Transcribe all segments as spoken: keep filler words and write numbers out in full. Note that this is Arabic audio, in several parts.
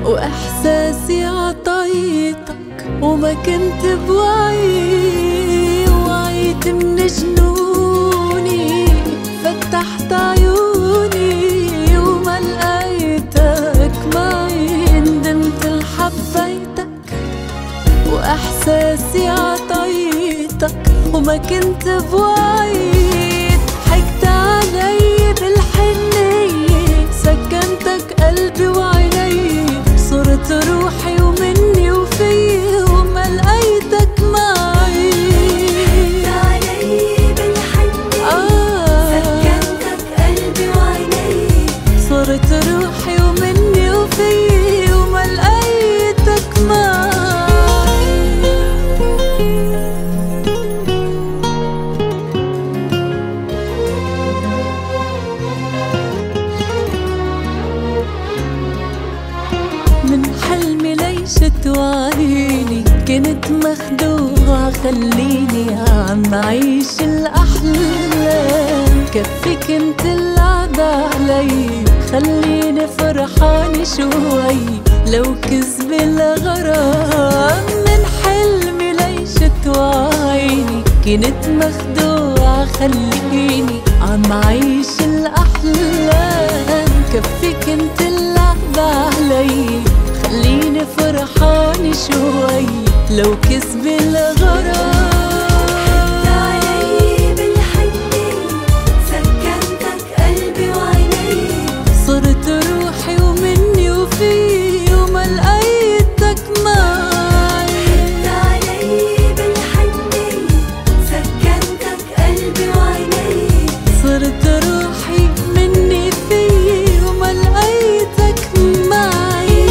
وإحساسي عطيتك وما كنت بوعي. وعيت من جنوني فتحت عيوني وما لقيتك معي. ندمت لحبيتك وإحساسي عطيتك وما كنت بوعي. ضحكت علي بالحنية سكنتك قلبي وعيني. صرت روحي ومني وفي وما لقيتك معي. ضحكت علي بالحنية آه سكنتك قلبي وعيني. صرت روحي ومني وفي وما لقيتك معي. من حلمي ليش توعيني كنت مخدوعة. خليني عم عيش الأحلام. كفي كنت اللعب علي خليني فرحانة شوي لو كذب الغرام. من حلمي ليش توعيني كنت مخدوعة. خليني عم عيش الأحلام. كفي كنت اللعب علي خليني فرحانة شوي لو كذب الغرام. ضحكت علي بالحنية سكنتك قلبي وعيني. صرت روحي ومني وفي وما لقيتك معي. ضحكت علي بالحنية سكنتك قلبي وعيني. صرت روحي مني في وما لقيتك معي.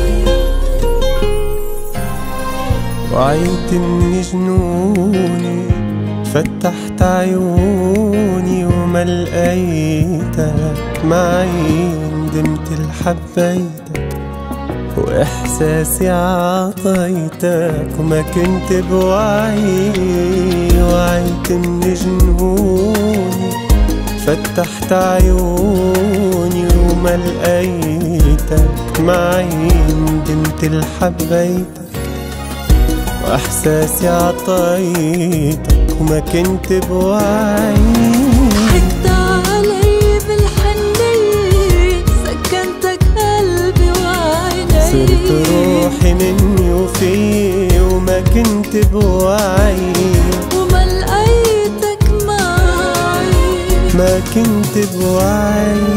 وعيت من جنوني فتحت عيوني وما لقيتك معي. ندمت لحبيتك وإحساسي عطيتك وما كنت بوعي. وعيت من جنوني فتحت عيوني وما لقيتك معي. ندمت لحبيتك وإحساسي عطيتك وما كنت بوعي. ضحكت علي بالحنية سكنتك قلبي وعيني. صرت روحي مني وفي وما كنت بوعي. وما لقيتك معي. ما كنت بوعي.